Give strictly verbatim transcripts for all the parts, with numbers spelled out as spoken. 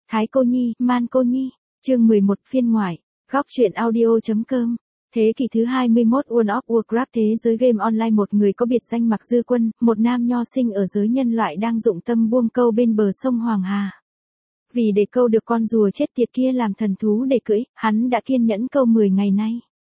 Thái Cô Nhi, Man Cô Nhi, chương mười một phiên ngoại, góc truyện audio.com. Thế kỷ thứ hai mươi mốt World of Warcraft thế giới game online một người có biệt danh Mạc Dư Quân, một nam nho sinh ở giới nhân loại đang dụng tâm buông câu bên bờ sông Hoàng Hà. Vì để câu được con rùa chết tiệt kia làm thần thú để cưỡi, hắn đã kiên nhẫn câu mười ngày nay.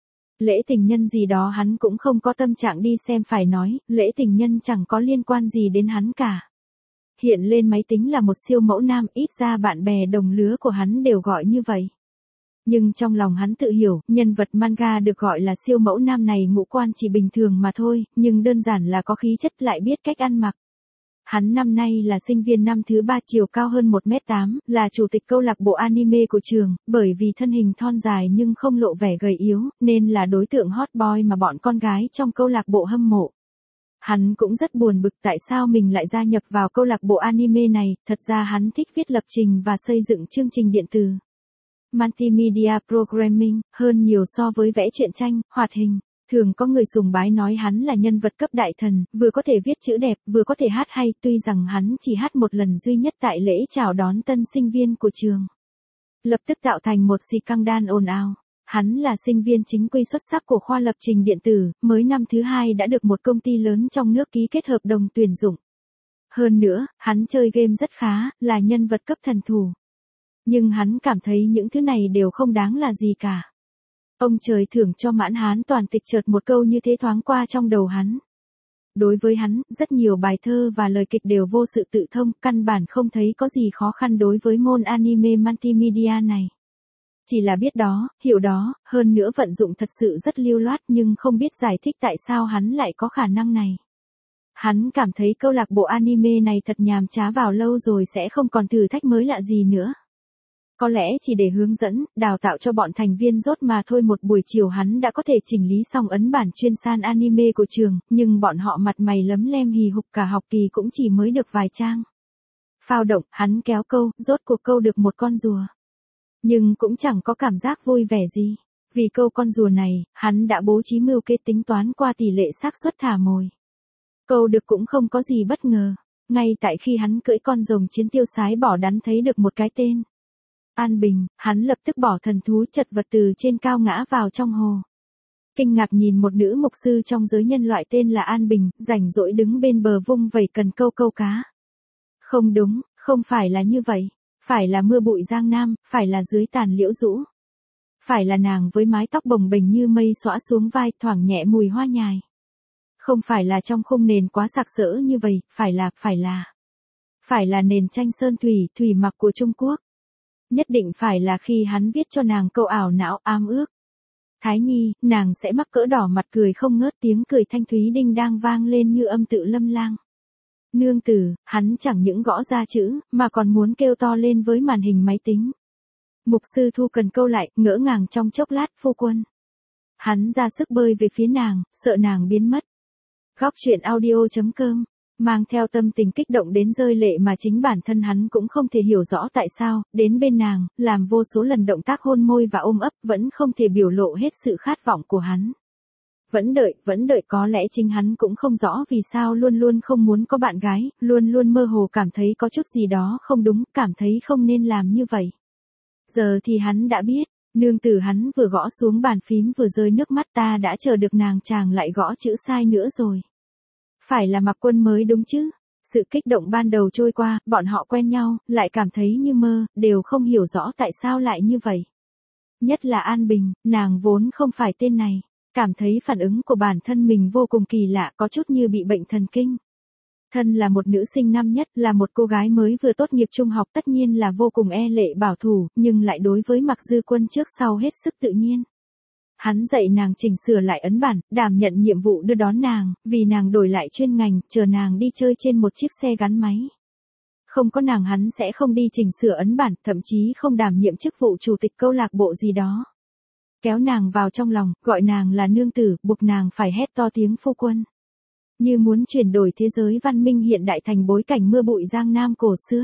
Lễ tình nhân gì đó hắn cũng không có tâm trạng đi xem, phải nói, lễ tình nhân chẳng có liên quan gì đến hắn cả. Hiện lên máy tính là một siêu mẫu nam, ít ra bạn bè đồng lứa của hắn đều gọi như vậy. Nhưng trong lòng hắn tự hiểu, nhân vật manga được gọi là siêu mẫu nam này ngũ quan chỉ bình thường mà thôi, nhưng đơn giản là có khí chất lại biết cách ăn mặc. Hắn năm nay là sinh viên năm thứ ba, chiều cao hơn một mét tám, là chủ tịch câu lạc bộ anime của trường, bởi vì thân hình thon dài nhưng không lộ vẻ gầy yếu, nên là đối tượng hot boy mà bọn con gái trong câu lạc bộ hâm mộ. Hắn cũng rất buồn bực tại sao mình lại gia nhập vào câu lạc bộ anime này, thật ra hắn thích viết lập trình và xây dựng chương trình điện tử. Multimedia Programming, hơn nhiều so với vẽ truyện tranh, hoạt hình. Thường có người sùng bái nói hắn là nhân vật cấp đại thần, vừa có thể viết chữ đẹp, vừa có thể hát hay, tuy rằng hắn chỉ hát một lần duy nhất tại lễ chào đón tân sinh viên của trường. Lập tức tạo thành một scandal ồn ào. Hắn là sinh viên chính quy xuất sắc của khoa lập trình điện tử, mới năm thứ hai đã được một công ty lớn trong nước ký kết hợp đồng tuyển dụng. Hơn nữa, hắn chơi game rất khá, là nhân vật cấp thần thủ. Nhưng hắn cảm thấy những thứ này đều không đáng là gì cả. Ông trời thưởng cho mãn hán toàn tịch chợt một câu như thế thoáng qua trong đầu hắn. Đối với hắn, rất nhiều bài thơ và lời kịch đều vô sự tự thông, căn bản không thấy có gì khó khăn đối với môn anime multimedia này. Chỉ là biết đó, hiểu đó, hơn nữa vận dụng thật sự rất lưu loát nhưng không biết giải thích tại sao hắn lại có khả năng này. Hắn cảm thấy câu lạc bộ anime này thật nhàm chán, vào lâu rồi sẽ không còn thử thách mới lạ gì nữa. Có lẽ chỉ để hướng dẫn, đào tạo cho bọn thành viên rốt mà thôi. Một buổi chiều hắn đã có thể chỉnh lý xong ấn bản chuyên san anime của trường, nhưng bọn họ mặt mày lấm lem hì hục, cả học kỳ cũng chỉ mới được vài trang. Phao động, hắn kéo câu, rốt cuộc câu được một con rùa. Nhưng cũng chẳng có cảm giác vui vẻ gì. Vì câu con rùa này, hắn đã bố trí mưu kế tính toán qua tỷ lệ xác suất thả mồi. Câu được cũng không có gì bất ngờ. Ngay tại khi hắn cưỡi con rồng chiến tiêu sái bỏ đắn thấy được một cái tên An Bình, hắn lập tức bỏ thần thú chật vật từ trên cao ngã vào trong hồ. Kinh ngạc nhìn một nữ mục sư trong giới nhân loại tên là An Bình, rảnh rỗi đứng bên bờ vung vẩy cần câu câu cá. Không đúng, không phải là như vậy. Phải là mưa bụi Giang Nam, phải là dưới tàn liễu rũ. Phải là nàng với mái tóc bồng bềnh như mây xõa xuống vai, thoảng nhẹ mùi hoa nhài. Không phải là trong khung nền quá sặc sỡ như vậy, phải là, phải là. Phải là nền tranh sơn thủy, thủy mặc của Trung Quốc. Nhất định phải là khi hắn viết cho nàng câu ảo não am ước. Thái Nhi, nàng sẽ mắc cỡ đỏ mặt cười không ngớt, tiếng cười thanh thúy đinh đang vang lên như âm tự lâm lang. Nương tử, hắn chẳng những gõ ra chữ, mà còn muốn kêu to lên với màn hình máy tính. Mục sư thu cần câu lại, ngỡ ngàng trong chốc lát, phu quân. Hắn ra sức bơi về phía nàng, sợ nàng biến mất. Góc truyện audio.com, mang theo tâm tình kích động đến rơi lệ mà chính bản thân hắn cũng không thể hiểu rõ tại sao, đến bên nàng, làm vô số lần động tác hôn môi và ôm ấp, vẫn không thể biểu lộ hết sự khát vọng của hắn. Vẫn đợi, vẫn đợi, có lẽ chính hắn cũng không rõ vì sao luôn luôn không muốn có bạn gái, luôn luôn mơ hồ cảm thấy có chút gì đó không đúng, cảm thấy không nên làm như vậy. Giờ thì hắn đã biết, nương tử hắn vừa gõ xuống bàn phím vừa rơi nước mắt, ta đã chờ được nàng chàng lại gõ chữ sai nữa rồi. Phải là Mạc Quân mới đúng chứ. Sự kích động ban đầu trôi qua, bọn họ quen nhau, lại cảm thấy như mơ, đều không hiểu rõ tại sao lại như vậy. Nhất là An Bình, nàng vốn không phải tên này. Cảm thấy phản ứng của bản thân mình vô cùng kỳ lạ, có chút như bị bệnh thần kinh. Thân là một nữ sinh năm nhất, là một cô gái mới vừa tốt nghiệp trung học, tất nhiên là vô cùng e lệ bảo thủ, nhưng lại đối với Mạc Dư Quân trước sau hết sức tự nhiên. Hắn dạy nàng chỉnh sửa lại ấn bản, đảm nhận nhiệm vụ đưa đón nàng, vì nàng đổi lại chuyên ngành, chờ nàng đi chơi trên một chiếc xe gắn máy. Không có nàng hắn sẽ không đi chỉnh sửa ấn bản, thậm chí không đảm nhiệm chức vụ chủ tịch câu lạc bộ gì đó. Kéo nàng vào trong lòng, gọi nàng là nương tử, buộc nàng phải hét to tiếng phu quân. Như muốn chuyển đổi thế giới văn minh hiện đại thành bối cảnh mưa bụi Giang Nam cổ xưa.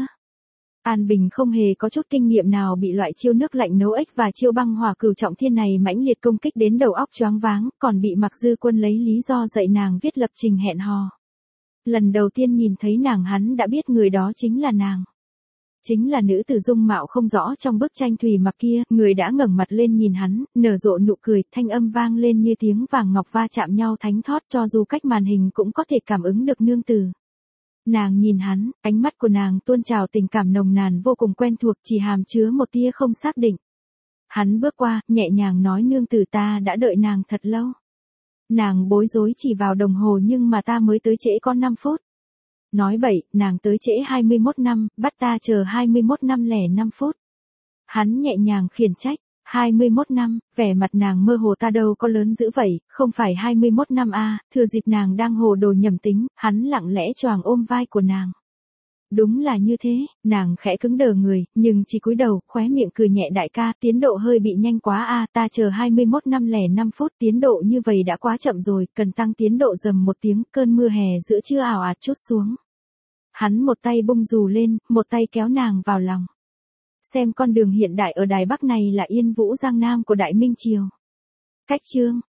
An Bình không hề có chút kinh nghiệm nào bị loại chiêu nước lạnh nấu ếch và chiêu băng hỏa cửu trọng thiên này mãnh liệt công kích đến đầu óc choáng váng, còn bị Mạc Dư Quân lấy lý do dạy nàng viết lập trình hẹn hò. Lần đầu tiên nhìn thấy nàng hắn đã biết người đó chính là nàng. chính là nữ tử dung mạo không rõ trong bức tranh thủy mặc kia, người đã ngẩng mặt lên nhìn hắn, nở rộ nụ cười, thanh âm vang lên như tiếng vàng ngọc va chạm nhau thánh thót, cho dù cách màn hình cũng có thể cảm ứng được nương tử. Nàng nhìn hắn, ánh mắt của nàng tuôn trào tình cảm nồng nàn vô cùng quen thuộc, chỉ hàm chứa một tia không xác định. Hắn bước qua, nhẹ nhàng nói nương tử ta đã đợi nàng thật lâu. Nàng bối rối chỉ vào đồng hồ nhưng mà ta mới tới trễ có năm phút. Nói vậy, nàng tới trễ hai mươi mốt năm, bắt ta chờ hai mươi mốt năm lẻ năm phút. Hắn nhẹ nhàng khiển trách, hai mươi mốt năm, vẻ mặt nàng mơ hồ ta đâu có lớn dữ vậy, không phải hai mươi mốt năm a, à, thừa dịp nàng đang hồ đồ nhầm tính, hắn lặng lẽ choàng ôm vai của nàng. Đúng là như thế, nàng khẽ cứng đờ người, nhưng chỉ cúi đầu, khóe miệng cười nhẹ đại ca, tiến độ hơi bị nhanh quá a, à, ta chờ hai mươi mốt năm lẻ năm phút, tiến độ như vậy đã quá chậm rồi, cần tăng tiến độ dầm một tiếng, cơn mưa hè giữa trưa ảo ạt trút xuống. Hắn một tay bung dù lên, một tay kéo nàng vào lòng. Xem con đường hiện đại ở Đài Bắc này là Yên Vũ Giang Nam của Đại Minh Triều. Cách chương